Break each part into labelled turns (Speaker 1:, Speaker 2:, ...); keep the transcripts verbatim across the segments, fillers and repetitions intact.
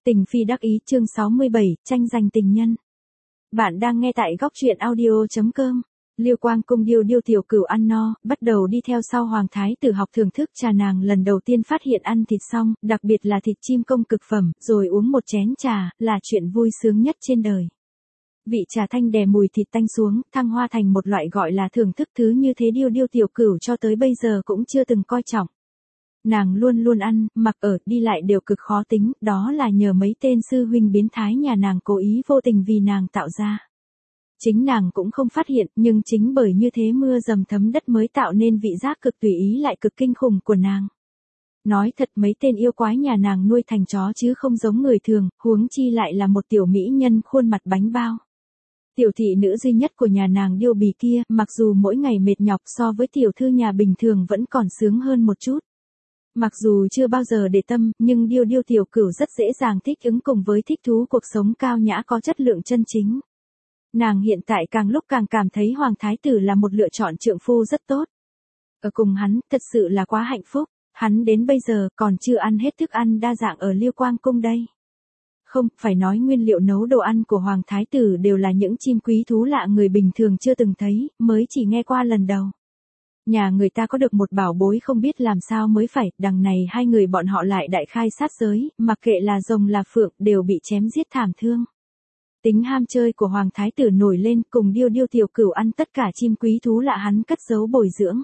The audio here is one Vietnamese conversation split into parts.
Speaker 1: Tình phi đắc ý chương sáu mươi bảy, tranh giành tình nhân. Bạn đang nghe tại góc truyện audio chấm com. Liêu Quang Cung điêu điêu tiểu cửu ăn no, bắt đầu đi theo sau Hoàng Thái Tử học thưởng thức trà. Nàng lần đầu tiên phát hiện ăn thịt xong, đặc biệt là thịt chim công cực phẩm, rồi uống một chén trà, là chuyện vui sướng nhất trên đời. Vị trà thanh đè mùi thịt tanh xuống, thăng hoa thành một loại gọi là thưởng thức, thứ như thế điêu điêu tiểu cửu cho tới bây giờ cũng chưa từng coi trọng. Nàng luôn luôn ăn, mặc ở, đi lại đều cực khó tính, đó là nhờ mấy tên sư huynh biến thái nhà nàng cố ý vô tình vì nàng tạo ra. Chính nàng cũng không phát hiện, nhưng chính bởi như thế mưa dầm thấm đất mới tạo nên vị giác cực tùy ý lại cực kinh khủng của nàng. Nói thật, mấy tên yêu quái nhà nàng nuôi thành chó chứ không giống người thường, huống chi lại là một tiểu mỹ nhân khuôn mặt bánh bao. Tiểu thị nữ duy nhất của nhà nàng điêu bì kia, mặc dù mỗi ngày mệt nhọc so với tiểu thư nhà bình thường vẫn còn sướng hơn một chút. Mặc dù chưa bao giờ để tâm, nhưng điêu điêu tiểu cửu rất dễ dàng thích ứng cùng với thích thú cuộc sống cao nhã có chất lượng chân chính. Nàng hiện tại càng lúc càng cảm thấy Hoàng Thái Tử là một lựa chọn trượng phu rất tốt. Ở cùng hắn, thật sự là quá hạnh phúc, hắn đến bây giờ còn chưa ăn hết thức ăn đa dạng ở Liêu Quang Cung đây. Không, phải nói nguyên liệu nấu đồ ăn của Hoàng Thái Tử đều là những chim quý thú lạ người bình thường chưa từng thấy, mới chỉ nghe qua lần đầu. Nhà người ta có được một bảo bối không biết làm sao mới phải, đằng này hai người bọn họ lại đại khai sát giới, mặc kệ là rồng là phượng, đều bị chém giết thảm thương. Tính ham chơi của Hoàng Thái Tử nổi lên, cùng điêu điêu tiểu cửu ăn tất cả chim quý thú lạ hắn cất giấu bồi dưỡng.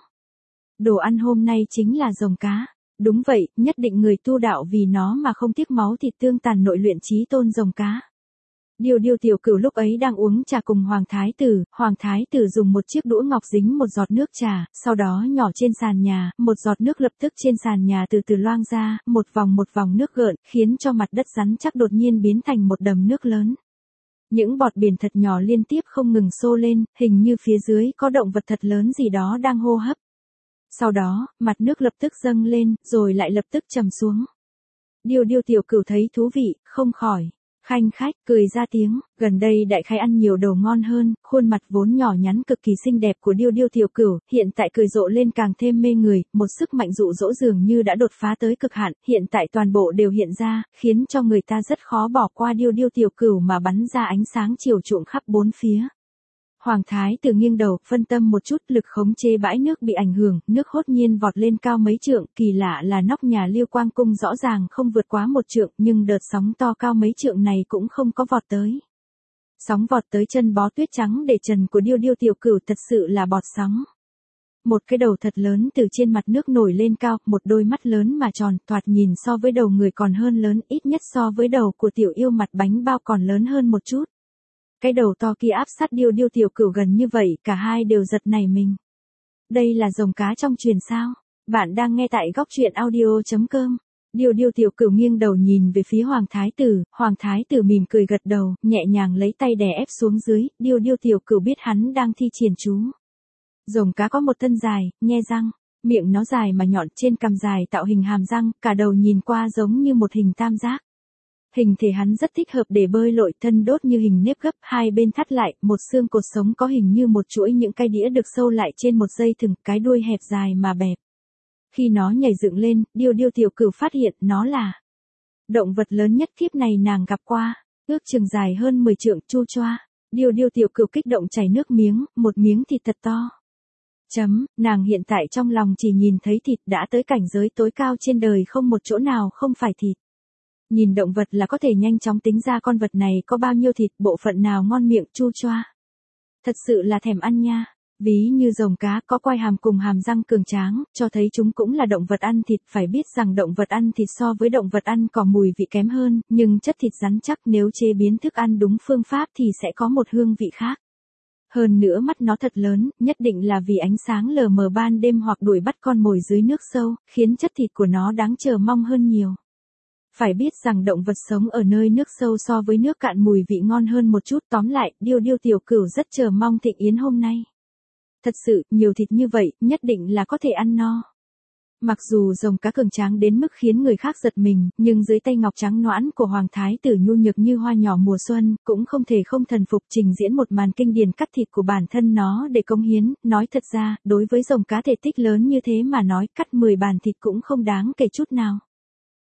Speaker 1: Đồ ăn hôm nay chính là rồng cá. Đúng vậy, nhất định người tu đạo vì nó mà không tiếc máu thịt tương tàn nội luyện chí tôn rồng cá. Điêu điêu tiểu cửu lúc ấy đang uống trà cùng Hoàng Thái Tử, Hoàng Thái Tử dùng một chiếc đũa ngọc dính một giọt nước trà, sau đó nhỏ trên sàn nhà, một giọt nước lập tức trên sàn nhà từ từ loang ra, một vòng một vòng nước gợn, khiến cho mặt đất rắn chắc đột nhiên biến thành một đầm nước lớn. Những bọt biển thật nhỏ liên tiếp không ngừng xô lên, hình như phía dưới có động vật thật lớn gì đó đang hô hấp. Sau đó, mặt nước lập tức dâng lên, rồi lại lập tức trầm xuống. Điêu điêu tiểu cửu thấy thú vị, không khỏi khanh khách, cười ra tiếng. Gần đây đại khái ăn nhiều đồ ngon hơn, khuôn mặt vốn nhỏ nhắn cực kỳ xinh đẹp của điêu điêu tiểu cửu, hiện tại cười rộ lên càng thêm mê người, một sức mạnh dụ dỗ dường như đã đột phá tới cực hạn, hiện tại toàn bộ đều hiện ra, khiến cho người ta rất khó bỏ qua điêu điêu tiểu cửu mà bắn ra ánh sáng chiều chuộng khắp bốn phía. Hoàng Thái Tử nghiêng đầu, phân tâm một chút, lực khống chế bãi nước bị ảnh hưởng, nước hốt nhiên vọt lên cao mấy trượng, kỳ lạ là nóc nhà Liêu Quang Cung rõ ràng không vượt quá một trượng, nhưng đợt sóng to cao mấy trượng này cũng không có vọt tới. Sóng vọt tới chân bó tuyết trắng để trần của điêu điêu tiểu cửu thật sự là bọt sóng. Một cái đầu thật lớn từ trên mặt nước nổi lên cao, một đôi mắt lớn mà tròn, thoạt nhìn so với đầu người còn hơn lớn, ít nhất so với đầu của tiểu yêu mặt bánh bao còn lớn hơn một chút. Cái đầu to kia áp sát điêu điêu tiểu cửu gần như vậy, cả hai đều giật nảy mình. Đây là rồng cá trong truyền sao? Bạn đang nghe tại góc truyện audio chấm com. Điêu điêu tiểu cửu nghiêng đầu nhìn về phía Hoàng Thái Tử, Hoàng Thái Tử mỉm cười gật đầu, nhẹ nhàng lấy tay đè ép xuống dưới, điêu điêu tiểu cửu biết hắn đang thi triển chú. Rồng cá có một thân dài, nhe răng, miệng nó dài mà nhọn, trên cằm dài tạo hình hàm răng, cả đầu nhìn qua giống như một hình tam giác. Hình thể hắn rất thích hợp để bơi lội, thân đốt như hình nếp gấp, hai bên thắt lại, một xương cột sống có hình như một chuỗi những cái đĩa được sâu lại trên một dây thừng, cái đuôi hẹp dài mà bẹp. Khi nó nhảy dựng lên, điêu điêu tiểu cửu phát hiện nó là động vật lớn nhất kiếp này nàng gặp qua, ước chừng dài hơn mười trượng, chu choa. Điêu điêu tiểu cửu kích động chảy nước miếng, một miếng thịt thật to. Chấm, nàng hiện tại trong lòng chỉ nhìn thấy thịt, đã tới cảnh giới tối cao trên đời, không một chỗ nào không phải thịt. Nhìn động vật là có thể nhanh chóng tính ra con vật này có bao nhiêu thịt, bộ phận nào ngon miệng, chu choa. Thật sự là thèm ăn nha. Ví như rồng cá có quai hàm cùng hàm răng cường tráng, cho thấy chúng cũng là động vật ăn thịt. Phải biết rằng động vật ăn thịt so với động vật ăn cỏ mùi vị kém hơn, nhưng chất thịt rắn chắc, nếu chế biến thức ăn đúng phương pháp thì sẽ có một hương vị khác. Hơn nữa mắt nó thật lớn, nhất định là vì ánh sáng lờ mờ ban đêm hoặc đuổi bắt con mồi dưới nước sâu, khiến chất thịt của nó đáng chờ mong hơn nhiều. Phải biết rằng động vật sống ở nơi nước sâu so với nước cạn mùi vị ngon hơn một chút. Tóm lại, điêu điêu tiểu cửu rất chờ mong thịnh yến hôm nay. Thật sự, nhiều thịt như vậy, nhất định là có thể ăn no. Mặc dù rồng cá cường tráng đến mức khiến người khác giật mình, nhưng dưới tay ngọc trắng nõn của Hoàng Thái Tử nhu nhược như hoa nhỏ mùa xuân, cũng không thể không thần phục trình diễn một màn kinh điển cắt thịt của bản thân nó để cống hiến. Nói thật ra, đối với rồng cá thể tích lớn như thế mà nói, cắt mười bàn thịt cũng không đáng kể chút nào.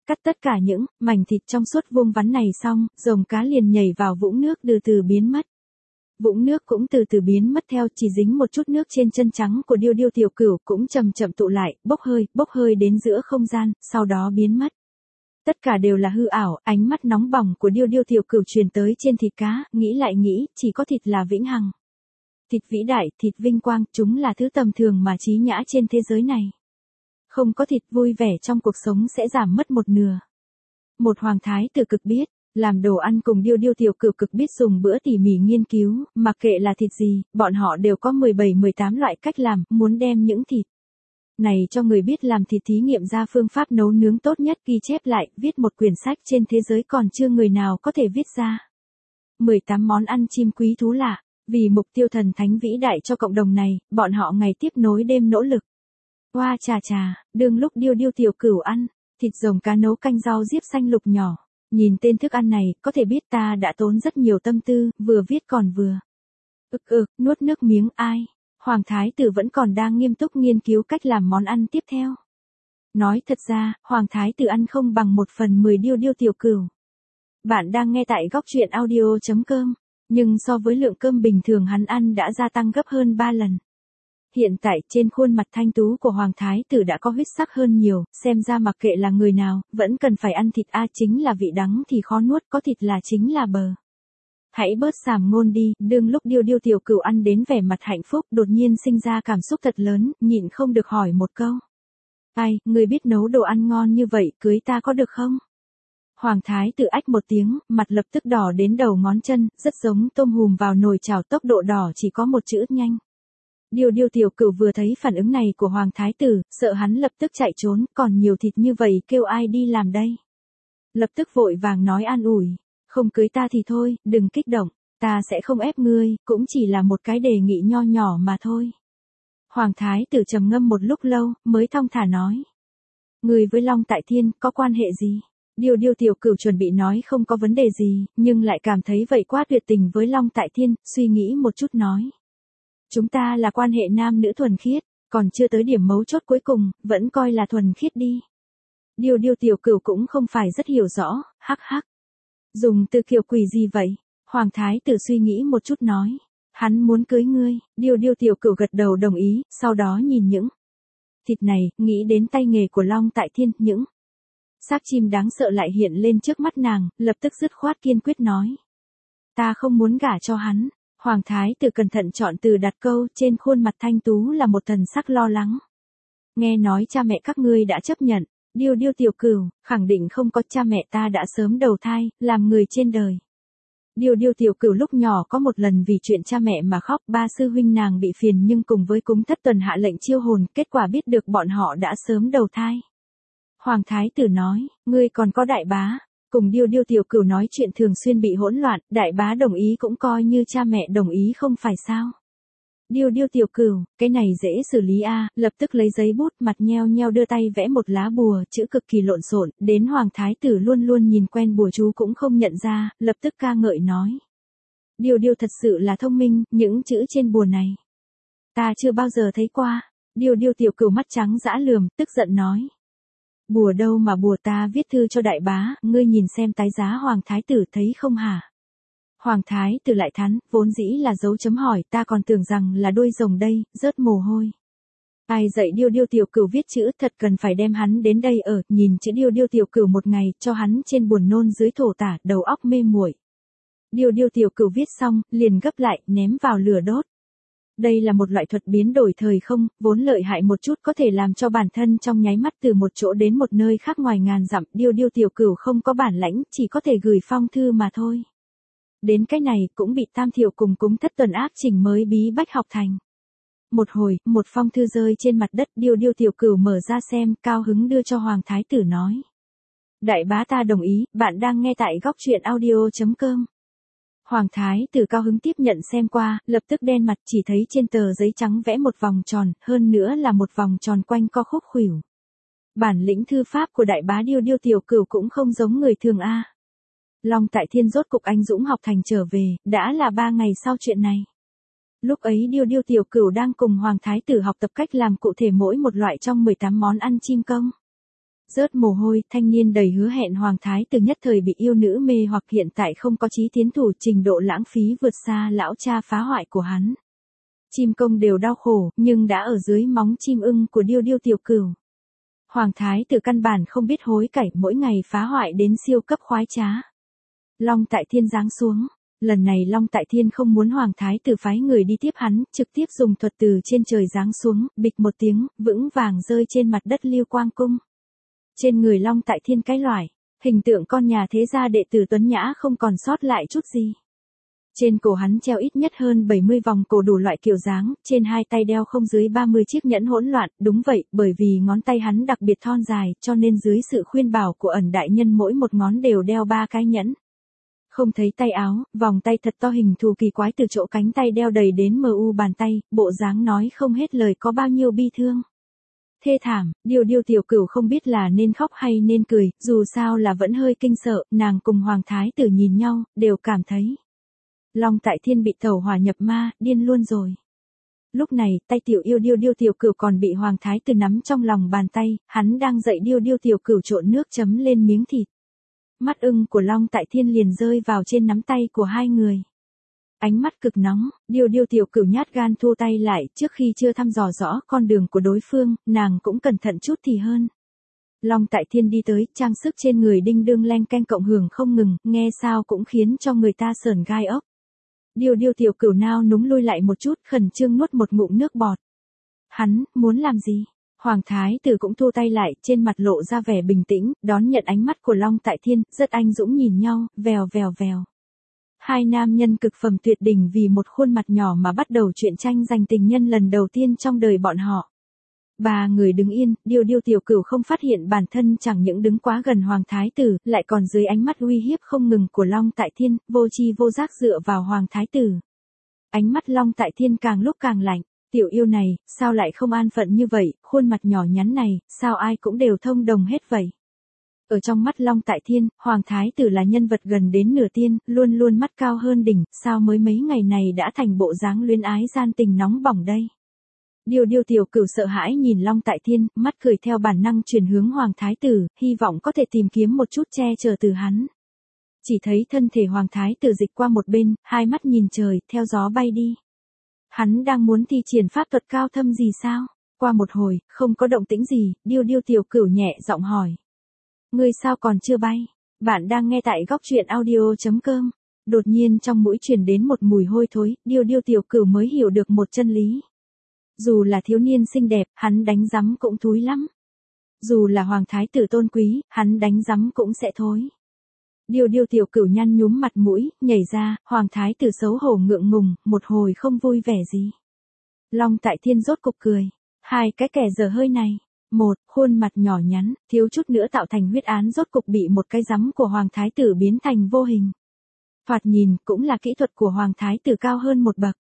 Speaker 1: Cắt tất cả những mảnh thịt trong suốt vuông vắn này xong, rồng cá liền nhảy vào vũng nước từ từ biến mất. Vũng nước cũng từ từ biến mất theo, chỉ dính một chút nước trên chân trắng của điêu điêu tiểu cửu cũng chậm chậm tụ lại, bốc hơi, bốc hơi đến giữa không gian, sau đó biến mất. Tất cả đều là hư ảo, ánh mắt nóng bỏng của điêu điêu tiểu cửu truyền tới trên thịt cá, nghĩ lại nghĩ, chỉ có thịt là vĩnh hằng. Thịt vĩ đại, thịt vinh quang, chúng là thứ tầm thường mà trí nhã trên thế giới này. Không có thịt vui vẻ trong cuộc sống sẽ giảm mất một nửa. Một hoàng thái tử cực biết, làm đồ ăn cùng điêu điêu tiểu cửu cực biết dùng bữa tỉ mỉ nghiên cứu, mặc kệ là thịt gì, bọn họ đều có mười bảy mười tám loại cách làm, muốn đem những thịt này cho người biết làm thịt thí nghiệm ra phương pháp nấu nướng tốt nhất, ghi chép lại, viết một quyển sách trên thế giới còn chưa người nào có thể viết ra. mười tám món ăn chim quý thú lạ, vì mục tiêu thần thánh vĩ đại cho cộng đồng này, bọn họ ngày tiếp nối đêm nỗ lực. Hoa trà trà, đương lúc điêu điêu tiểu cửu ăn, thịt rồng cá nấu canh rau diếp xanh lục nhỏ. Nhìn tên thức ăn này, có thể biết ta đã tốn rất nhiều tâm tư, vừa viết còn vừa. Ực ực, nuốt nước miếng ai. Hoàng thái tử vẫn còn đang nghiêm túc nghiên cứu cách làm món ăn tiếp theo. Nói thật ra, Hoàng thái tử ăn không bằng một phần mười điêu điêu tiểu cửu. Bạn đang nghe tại góc truyện audio chấm com, nhưng so với lượng cơm bình thường hắn ăn đã gia tăng gấp hơn ba lần. Hiện tại trên khuôn mặt thanh tú của Hoàng thái tử đã có huyết sắc hơn nhiều, xem ra mặc kệ là người nào, vẫn cần phải ăn thịt a, chính là vị đắng thì khó nuốt, có thịt là chính là bờ. Hãy bớt sàm ngôn đi, đương lúc điêu điêu tiểu cửu ăn đến vẻ mặt hạnh phúc, đột nhiên sinh ra cảm xúc thật lớn, nhịn không được hỏi một câu. Ai, người biết nấu đồ ăn ngon như vậy, cưới ta có được không? Hoàng thái tử ách một tiếng, mặt lập tức đỏ đến đầu ngón chân, rất giống tôm hùm vào nồi chảo, tốc độ đỏ chỉ có một chữ nhanh. Điêu điêu tiểu cửu vừa thấy phản ứng này của Hoàng thái tử, sợ hắn lập tức chạy trốn, còn nhiều thịt như vậy kêu ai đi làm đây? Lập tức vội vàng nói an ủi, không cưới ta thì thôi, đừng kích động, ta sẽ không ép ngươi, cũng chỉ là một cái đề nghị nho nhỏ mà thôi. Hoàng thái tử trầm ngâm một lúc lâu, mới thong thả nói. Ngươi với Long Tại Thiên có quan hệ gì? Điêu điêu tiểu cửu chuẩn bị nói không có vấn đề gì, nhưng lại cảm thấy vậy quá tuyệt tình với Long Tại Thiên, suy nghĩ một chút nói. Chúng ta là quan hệ nam nữ thuần khiết, còn chưa tới điểm mấu chốt cuối cùng, vẫn coi là thuần khiết đi. Điêu điêu tiểu cửu cũng không phải rất hiểu rõ, hắc hắc. Dùng từ kiểu quỷ gì vậy? Hoàng thái tử suy nghĩ một chút nói. Hắn muốn cưới ngươi, điêu điêu tiểu cửu gật đầu đồng ý, sau đó nhìn những thịt này, nghĩ đến tay nghề của Long Tại Thiên, những xác chim đáng sợ lại hiện lên trước mắt nàng, lập tức dứt khoát kiên quyết nói. Ta không muốn gả cho hắn. Hoàng thái tử cẩn thận chọn từ đặt câu, trên khuôn mặt thanh tú là một thần sắc lo lắng. Nghe nói cha mẹ các ngươi đã chấp nhận, điêu điêu tiểu cửu, khẳng định không có, cha mẹ ta đã sớm đầu thai, làm người trên đời. Điêu điêu tiểu cửu lúc nhỏ có một lần vì chuyện cha mẹ mà khóc, ba sư huynh nàng bị phiền nhưng cùng với cúng thất tuần hạ lệnh chiêu hồn, kết quả biết được bọn họ đã sớm đầu thai. Hoàng thái tử nói, ngươi còn có đại bá. Cùng điêu điêu tiểu cửu nói chuyện thường xuyên bị hỗn loạn, đại bá đồng ý cũng coi như cha mẹ đồng ý không phải sao. Điêu điêu tiểu cửu, cái này dễ xử lý a, lập tức lấy giấy bút, mặt nheo nheo đưa tay vẽ một lá bùa, chữ cực kỳ lộn xộn, đến Hoàng thái tử luôn luôn nhìn quen bùa chú cũng không nhận ra, lập tức ca ngợi nói. Điêu điêu thật sự là thông minh, những chữ trên bùa này. Ta chưa bao giờ thấy qua. Điêu điêu tiểu cửu mắt trắng dã lườm, tức giận nói. Bùa đâu mà bùa, ta viết thư cho đại bá, ngươi nhìn xem tái giá Hoàng thái tử thấy không hả? Hoàng thái tử lại thắn, vốn dĩ là dấu chấm hỏi, ta còn tưởng rằng là đuôi rồng đây, rớt mồ hôi. Ai dạy điêu điêu tiểu cửu viết chữ, thật cần phải đem hắn đến đây ở, nhìn chữ điêu điêu tiểu cửu một ngày, cho hắn trên buồn nôn dưới thổ tả, đầu óc mê muội. Điêu điêu tiểu cửu viết xong, liền gấp lại, ném vào lửa đốt. Đây là một loại thuật biến đổi thời không, vốn lợi hại một chút, có thể làm cho bản thân trong nháy mắt từ một chỗ đến một nơi khác ngoài ngàn dặm. Điêu điêu tiểu cửu không có bản lãnh, chỉ có thể gửi phong thư mà thôi. Đến cái này cũng bị Tam Thiểu cùng cúng thất tuần ác chỉnh mới bí bách học thành. Một hồi, một phong thư rơi trên mặt đất, điêu điêu tiểu cửu mở ra xem, cao hứng đưa cho Hoàng thái tử nói. Đại bá ta đồng ý, bạn đang nghe tại góc truyện audio chấm com. Hoàng thái tử cao hứng tiếp nhận xem qua, lập tức đen mặt, chỉ thấy trên tờ giấy trắng vẽ một vòng tròn, hơn nữa là một vòng tròn quanh co khúc khuỷu. Bản lĩnh thư pháp của đại bá điêu điêu tiểu cửu cũng không giống người thường a. Long Tại Thiên rốt cục anh dũng học thành trở về, đã là ba ngày sau chuyện này. Lúc ấy điêu điêu tiểu cửu đang cùng Hoàng thái tử học tập cách làm cụ thể mỗi một loại trong mười tám món ăn chim công. Rớt mồ hôi, thanh niên đầy hứa hẹn hoàng thái tử nhất thời bị yêu nữ mê hoặc hiện tại không có chí tiến thủ, trình độ lãng phí vượt xa lão cha phá hoại của hắn. Chim công đều đau khổ, nhưng đã ở dưới móng chim ưng của điêu điêu tiểu cửu. Hoàng thái tử căn bản không biết hối cải, mỗi ngày phá hoại đến siêu cấp khoái trá. Long Tại Thiên giáng xuống. Lần này Long Tại Thiên không muốn hoàng thái tử phái người đi tiếp hắn, trực tiếp dùng thuật từ trên trời giáng xuống, bịch một tiếng, vững vàng rơi trên mặt đất Liêu Quang cung. Trên người Long Tại Thiên cái loại, hình tượng con nhà thế gia đệ tử tuấn nhã không còn sót lại chút gì. Trên cổ hắn treo ít nhất hơn bảy mươi vòng cổ đủ loại kiểu dáng, trên hai tay đeo không dưới ba mươi chiếc nhẫn hỗn loạn, đúng vậy, bởi vì ngón tay hắn đặc biệt thon dài, cho nên dưới sự khuyên bảo của ẩn đại nhân mỗi một ngón đều đeo ba cái nhẫn. Không thấy tay áo, vòng tay thật to hình thù kỳ quái từ chỗ cánh tay đeo đầy đến mờ u bàn tay, bộ dáng nói không hết lời có bao nhiêu bi thương. Thê thảm, điêu điêu tiểu cửu không biết là nên khóc hay nên cười, dù sao là vẫn hơi kinh sợ, nàng cùng hoàng thái tử nhìn nhau, đều cảm thấy. Long Tại Thiên bị tẩu hỏa nhập ma, điên luôn rồi. Lúc này, tay tiểu yêu điêu điêu tiểu cửu còn bị hoàng thái tử nắm trong lòng bàn tay, hắn đang dạy điêu điêu tiểu cửu trộn nước chấm lên miếng thịt. Mắt ưng của Long Tại Thiên liền rơi vào trên nắm tay của hai người. Ánh mắt cực nóng, điêu điêu tiểu cửu nhát gan thu tay lại, trước khi chưa thăm dò rõ con đường của đối phương, nàng cũng cẩn thận chút thì hơn. Long Tại Thiên đi tới, trang sức trên người đinh đương leng keng cộng hưởng không ngừng, nghe sao cũng khiến cho người ta sởn gai ốc. Điêu điêu tiểu cửu nao núng lui lại một chút, khẩn trương nuốt một ngụm nước bọt. Hắn, muốn làm gì? Hoàng thái tử cũng thu tay lại, trên mặt lộ ra vẻ bình tĩnh, đón nhận ánh mắt của Long Tại Thiên, rất anh dũng nhìn nhau, vèo vèo vèo. Hai nam nhân cực phẩm tuyệt đỉnh vì một khuôn mặt nhỏ mà bắt đầu chuyện tranh giành tình nhân lần đầu tiên trong đời bọn họ. Ba người đứng yên, điêu điêu tiểu cửu không phát hiện bản thân chẳng những đứng quá gần hoàng thái tử, lại còn dưới ánh mắt uy hiếp không ngừng của Long Tại Thiên, vô tri vô giác dựa vào hoàng thái tử. Ánh mắt Long Tại Thiên càng lúc càng lạnh, tiểu yêu này, sao lại không an phận như vậy, khuôn mặt nhỏ nhắn này, sao ai cũng đều thông đồng hết vậy. Ở trong mắt Long Tại Thiên, hoàng thái tử là nhân vật gần đến nửa tiên, luôn luôn mắt cao hơn đỉnh, sao mới mấy ngày này đã thành bộ dáng luyến ái gian tình nóng bỏng đây. Điêu điêu tiểu cửu sợ hãi nhìn Long Tại Thiên, mắt cười theo bản năng chuyển hướng hoàng thái tử, hy vọng có thể tìm kiếm một chút che chở từ hắn. Chỉ thấy thân thể hoàng thái tử dịch qua một bên, hai mắt nhìn trời, theo gió bay đi. Hắn đang muốn thi triển pháp thuật cao thâm gì sao? Qua một hồi, không có động tĩnh gì, điêu điêu tiểu cửu nhẹ giọng hỏi. Ngươi sao còn chưa bay? Bạn đang nghe tại góc truyện audio chấm com. Đột nhiên trong mũi truyền đến một mùi hôi thối, điêu điêu tiểu cửu mới hiểu được một chân lý. Dù là thiếu niên xinh đẹp, hắn đánh rắm cũng thúi lắm. Dù là hoàng thái tử tôn quý, hắn đánh rắm cũng sẽ thối. Điêu điêu tiểu cửu nhăn nhúm mặt mũi, nhảy ra, hoàng thái tử xấu hổ ngượng ngùng, một hồi không vui vẻ gì. Long Tại Thiên rốt cục cười. Hai cái kẻ dở hơi này. Một, khuôn mặt nhỏ nhắn, thiếu chút nữa tạo thành huyết án rốt cục bị một cái rắm của hoàng thái tử biến thành vô hình. Thoạt nhìn, cũng là kỹ thuật của hoàng thái tử cao hơn một bậc.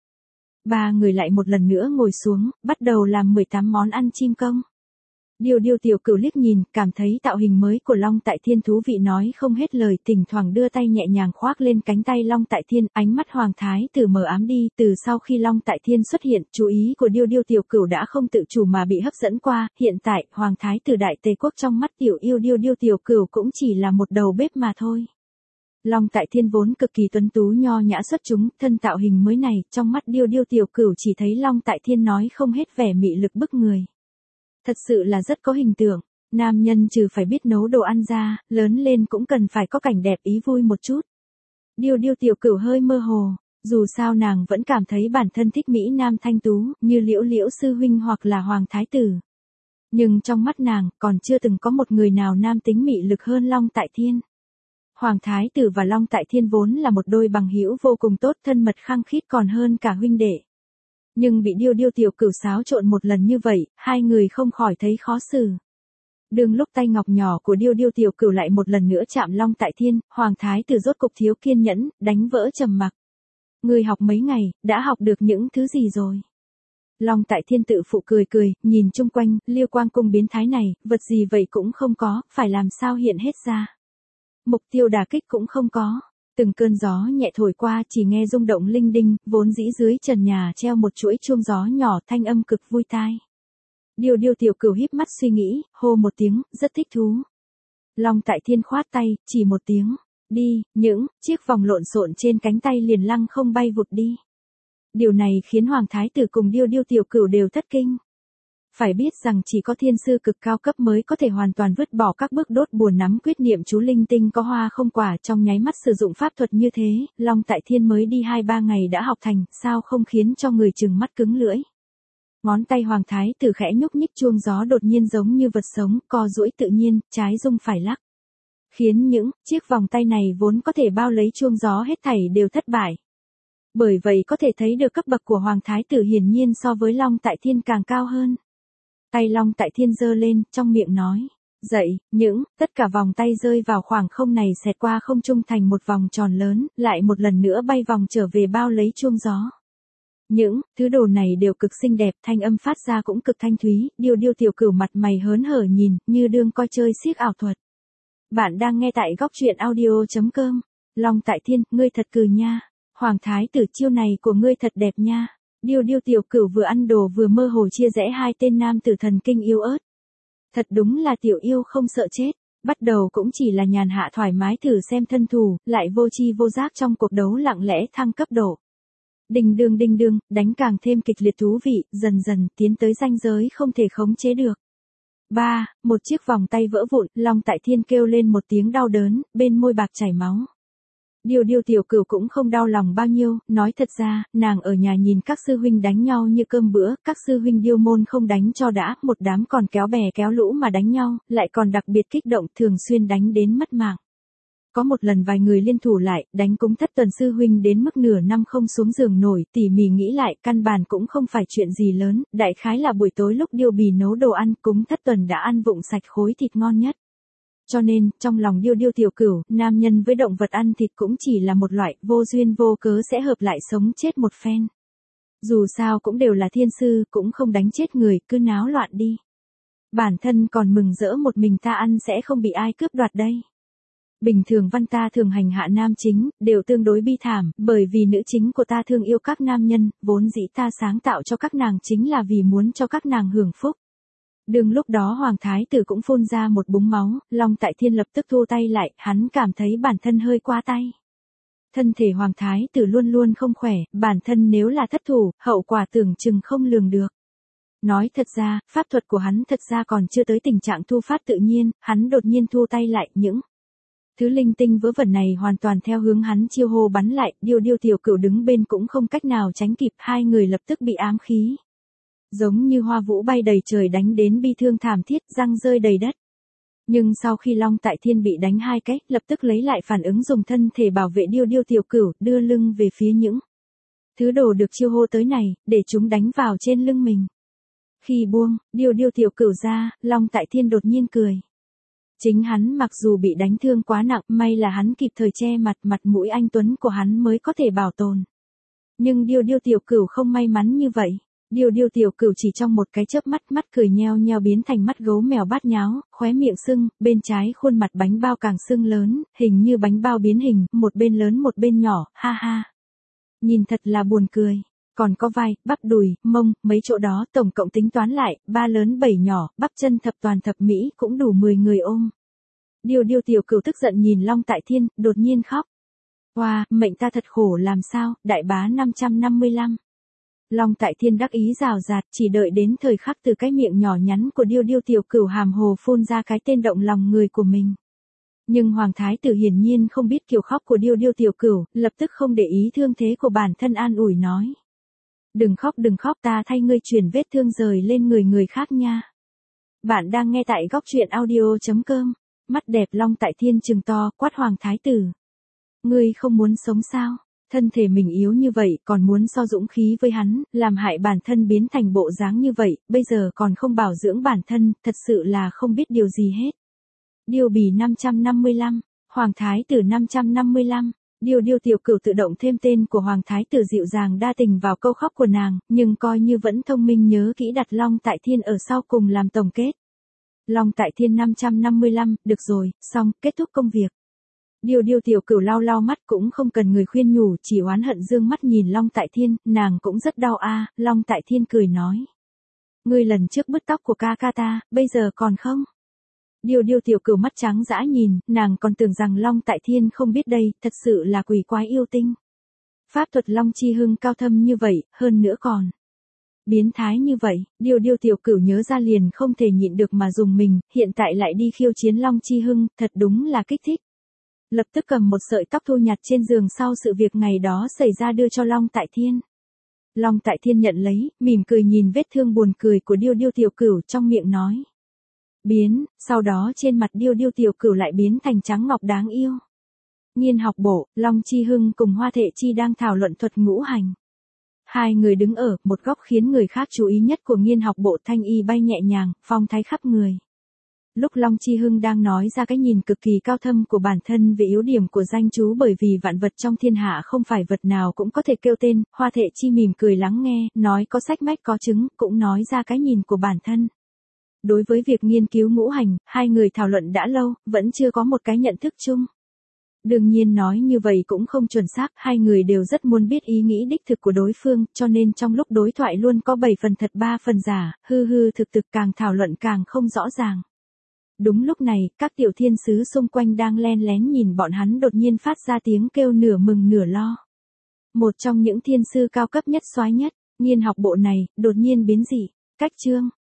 Speaker 1: Ba người lại một lần nữa ngồi xuống, bắt đầu làm mười tám món ăn chim công. Điêu điêu tiểu cửu liếc nhìn, cảm thấy tạo hình mới của Long Tại Thiên thú vị nói không hết lời, thỉnh thoảng đưa tay nhẹ nhàng khoác lên cánh tay Long Tại Thiên, ánh mắt hoàng thái tử mờ ám đi, từ sau khi Long Tại Thiên xuất hiện, chú ý của điêu điêu tiểu cửu đã không tự chủ mà bị hấp dẫn qua, hiện tại, hoàng thái tử đại tề quốc trong mắt tiểu yêu điêu điêu tiểu cửu cũng chỉ là một đầu bếp mà thôi. Long Tại Thiên vốn cực kỳ tuấn tú nho nhã xuất chúng, thân tạo hình mới này, trong mắt điêu điêu tiểu cửu chỉ thấy Long Tại Thiên nói không hết vẻ mị lực bức người. Thật sự là rất có hình tượng, nam nhân trừ phải biết nấu đồ ăn ra, lớn lên cũng cần phải có cảnh đẹp ý vui một chút. Điêu điêu tiểu cửu hơi mơ hồ, dù sao nàng vẫn cảm thấy bản thân thích mỹ nam thanh tú, như Liễu Liễu sư huynh hoặc là hoàng thái tử. Nhưng trong mắt nàng, còn chưa từng có một người nào nam tính mị lực hơn Long Tại Thiên. Hoàng thái tử và Long Tại Thiên vốn là một đôi bằng hữu vô cùng tốt, thân mật khăng khít còn hơn cả huynh đệ. Nhưng bị điêu điêu tiểu cửu xáo trộn một lần như vậy, hai người không khỏi thấy khó xử. Đường lúc tay ngọc nhỏ của điêu điêu tiểu cửu lại một lần nữa chạm Long Tại Thiên, hoàng thái tử rốt cục thiếu kiên nhẫn, đánh vỡ trầm mặc. Người học mấy ngày, đã học được những thứ gì rồi? Long Tại Thiên tự phụ cười cười, nhìn chung quanh, Liêu Quang cung biến thái này, vật gì vậy cũng không có, phải làm sao hiện hết ra. Mục tiêu đả kích cũng không có. Từng cơn gió nhẹ thổi qua chỉ nghe rung động linh đinh, vốn dĩ dưới trần nhà treo một chuỗi chuông gió nhỏ thanh âm cực vui tai. Điêu điêu tiểu cửu híp mắt suy nghĩ, hô một tiếng, rất thích thú. Long Tại Thiên khoát tay, chỉ một tiếng, đi, những chiếc vòng lộn xộn trên cánh tay liền lăng không bay vụt đi. Điều này khiến Hoàng Thái Tử cùng điêu điêu tiểu cửu đều thất kinh. Phải biết rằng chỉ có thiên sư cực cao cấp mới có thể hoàn toàn vứt bỏ các bước đốt bùa nắm quyết niệm chú linh tinh có hoa không quả trong nháy mắt sử dụng pháp thuật như thế, Long Tại Thiên mới đi hai ba ngày đã học thành, sao không khiến cho người trừng mắt cứng lưỡi. Ngón tay Hoàng Thái Tử khẽ nhúc nhích chuông gió đột nhiên giống như vật sống, co duỗi tự nhiên, trái rung phải lắc. Khiến những chiếc vòng tay này vốn có thể bao lấy chuông gió hết thảy đều thất bại. Bởi vậy có thể thấy được cấp bậc của Hoàng Thái Tử hiển nhiên so với Long Tại Thiên càng cao hơn. Tay Long Tại Thiên giơ lên, trong miệng nói, dậy, những, tất cả vòng tay rơi vào khoảng không này xẹt qua không trung thành một vòng tròn lớn, lại một lần nữa bay vòng trở về bao lấy chuông gió. Những thứ đồ này đều cực xinh đẹp, thanh âm phát ra cũng cực thanh thúy, điêu điêu tiểu cửu mặt mày hớn hở nhìn, như đương coi chơi xiếc ảo thuật. Bạn đang nghe tại góc truyện audio chấm com. Long Tại Thiên, ngươi thật cừ nha. Hoàng Thái Tử, chiêu này của ngươi thật đẹp nha. Điêu điêu tiểu cửu vừa ăn đồ vừa mơ hồ chia rẽ hai tên nam tử thần kinh yếu ớt. Thật đúng là tiểu yêu không sợ chết. Bắt đầu cũng chỉ là nhàn hạ thoải mái thử xem thân thủ, lại vô chi vô giác trong cuộc đấu lặng lẽ thăng cấp độ. Đinh đương đinh đương, đánh càng thêm kịch liệt thú vị, dần dần tiến tới ranh giới không thể khống chế được. Ba, một chiếc vòng tay vỡ vụn, Long Tại Thiên kêu lên một tiếng đau đớn, bên môi bạc chảy máu. Điêu điêu tiểu cửu cũng không đau lòng bao nhiêu, nói thật ra, nàng ở nhà nhìn các sư huynh đánh nhau như cơm bữa, các sư huynh điêu môn không đánh cho đã, một đám còn kéo bè kéo lũ mà đánh nhau, lại còn đặc biệt kích động, thường xuyên đánh đến mất mạng. Có một lần vài người liên thủ lại, đánh cúng thất tuần sư huynh đến mức nửa năm không xuống giường nổi, tỉ mỉ nghĩ lại, căn bản cũng không phải chuyện gì lớn, đại khái là buổi tối lúc điêu bì nấu đồ ăn, cúng thất tuần đã ăn vụng sạch khối thịt ngon nhất. Cho nên, trong lòng điêu điêu tiểu cửu, nam nhân với động vật ăn thịt cũng chỉ là một loại, vô duyên vô cớ sẽ hợp lại sống chết một phen. Dù sao cũng đều là thiên sư, cũng không đánh chết người, cứ náo loạn đi. Bản thân còn mừng rỡ một mình ta ăn sẽ không bị ai cướp đoạt đây. Bình thường văn ta thường hành hạ nam chính, đều tương đối bi thảm, bởi vì nữ chính của ta thương yêu các nam nhân, vốn dĩ ta sáng tạo cho các nàng chính là vì muốn cho các nàng hưởng phúc. Đừng lúc đó Hoàng Thái Tử cũng phun ra một búng máu, Long Tại Thiên lập tức thu tay lại, hắn cảm thấy bản thân hơi quá tay. Thân thể Hoàng Thái Tử luôn luôn không khỏe, bản thân nếu là thất thủ, hậu quả tưởng chừng không lường được. Nói thật ra, pháp thuật của hắn thật ra còn chưa tới tình trạng thu phát tự nhiên, hắn đột nhiên thu tay lại, những thứ linh tinh vớ vẩn này hoàn toàn theo hướng hắn chiêu hô bắn lại, điêu điêu tiểu cửu đứng bên cũng không cách nào tránh kịp, hai người lập tức bị ám khí. Giống như hoa vũ bay đầy trời đánh đến bi thương thảm thiết, răng rơi đầy đất. Nhưng sau khi Long Tại Thiên bị đánh hai cái, lập tức lấy lại phản ứng dùng thân thể bảo vệ điêu điêu tiểu cửu, đưa lưng về phía những thứ đồ được chiêu hô tới này, để chúng đánh vào trên lưng mình. Khi buông, điêu điêu tiểu cửu ra, Long Tại Thiên đột nhiên cười. Chính hắn mặc dù bị đánh thương quá nặng, may là hắn kịp thời che mặt, mặt mũi anh tuấn của hắn mới có thể bảo tồn. Nhưng điêu điêu tiểu cửu không may mắn như vậy. Điêu điêu tiểu cửu chỉ trong một cái chớp mắt, mắt cười nheo nheo biến thành mắt gấu mèo bát nháo, khóe miệng sưng, bên trái khuôn mặt bánh bao càng sưng lớn, hình như bánh bao biến hình, một bên lớn một bên nhỏ, ha ha. Nhìn thật là buồn cười. Còn có vai, bắp đùi, mông, mấy chỗ đó tổng cộng tính toán lại, ba lớn bảy nhỏ, bắp chân thập toàn thập mỹ cũng đủ mười người ôm. Điêu điêu tiểu cửu tức giận nhìn Long Tại Thiên, đột nhiên khóc. Wow, mệnh ta thật khổ làm sao, đại bá năm trăm năm mươi lăm. Long Tại Thiên đắc ý rào rạt, chỉ đợi đến thời khắc từ cái miệng nhỏ nhắn của điêu điêu tiểu cửu hàm hồ phun ra cái tên động lòng người của mình. Nhưng Hoàng Thái Tử hiển nhiên không biết kiểu khóc của điêu điêu tiểu cửu, lập tức không để ý thương thế của bản thân an ủi nói. Đừng khóc đừng khóc, ta thay ngươi chuyển vết thương rời lên người người khác nha. Bạn đang nghe tại góc truyện audio chấm com. Mắt đẹp Long Tại Thiên trừng to, quát Hoàng Thái Tử. Ngươi không muốn sống sao? Thân thể mình yếu như vậy, còn muốn so dũng khí với hắn, làm hại bản thân biến thành bộ dáng như vậy, bây giờ còn không bảo dưỡng bản thân, thật sự là không biết điều gì hết. Điêu bì năm trăm năm mươi lăm, Hoàng Thái Tử năm trăm năm mươi lăm. Điêu điêu tiểu cửu tự động thêm tên của Hoàng Thái Tử dịu dàng đa tình vào câu khóc của nàng, nhưng coi như vẫn thông minh nhớ kỹ đặt Long Tại Thiên ở sau cùng làm tổng kết. Long Tại Thiên năm trăm năm mươi lăm, được rồi, xong, kết thúc công việc. Điêu điêu tiểu cửu lau lau mắt cũng không cần người khuyên nhủ, chỉ oán hận dương mắt nhìn Long Tại Thiên, nàng cũng rất đau a. Long Tại Thiên cười nói. ngươi lần trước bứt tóc của ca ca ta, bây giờ còn không? Điêu điêu tiểu cửu mắt trắng dã nhìn, nàng còn tưởng rằng Long Tại Thiên không biết đây, thật sự là quỷ quái yêu tinh. Pháp thuật Long Chi Hưng cao thâm như vậy, hơn nữa còn biến thái như vậy, điêu điêu tiểu cửu nhớ ra liền không thể nhịn được mà dùng mình, hiện tại lại đi khiêu chiến Long Chi Hưng, thật đúng là kích thích. Lập tức cầm một sợi tóc thu nhặt trên giường sau sự việc ngày đó xảy ra đưa cho Long Tại Thiên. Long Tại Thiên nhận lấy, mỉm cười nhìn vết thương buồn cười của điêu điêu tiểu cửu trong miệng nói. Biến, sau đó trên mặt điêu điêu tiểu cửu lại biến thành trắng ngọc đáng yêu. Nhiên học bộ, Long Chi Hưng cùng Hoa Thệ Chi đang thảo luận thuật ngũ hành. Hai người đứng ở một góc khiến người khác chú ý nhất của Nhiên học bộ, thanh y bay nhẹ nhàng, phong thái khắp người. Lúc Long Chi Hưng đang nói ra cái nhìn cực kỳ cao thâm của bản thân về yếu điểm của danh chú bởi vì vạn vật trong thiên hạ không phải vật nào cũng có thể kêu tên, Hoa Thệ Chi mỉm cười lắng nghe, nói có sách mách có chứng, cũng nói ra cái nhìn của bản thân. Đối với việc nghiên cứu ngũ hành, hai người thảo luận đã lâu, vẫn chưa có một cái nhận thức chung. Đương nhiên nói như vậy cũng không chuẩn xác, hai người đều rất muốn biết ý nghĩ đích thực của đối phương, cho nên trong lúc đối thoại luôn có bảy phần thật ba phần giả, hư hư thực thực càng thảo luận càng không rõ ràng. Đúng lúc này, các tiểu thiên sứ xung quanh đang len lén nhìn bọn hắn đột nhiên phát ra tiếng kêu nửa mừng nửa lo. Một trong những thiên sư cao cấp nhất soái nhất, Nhiên học bộ này, đột nhiên biến dị, cách chương.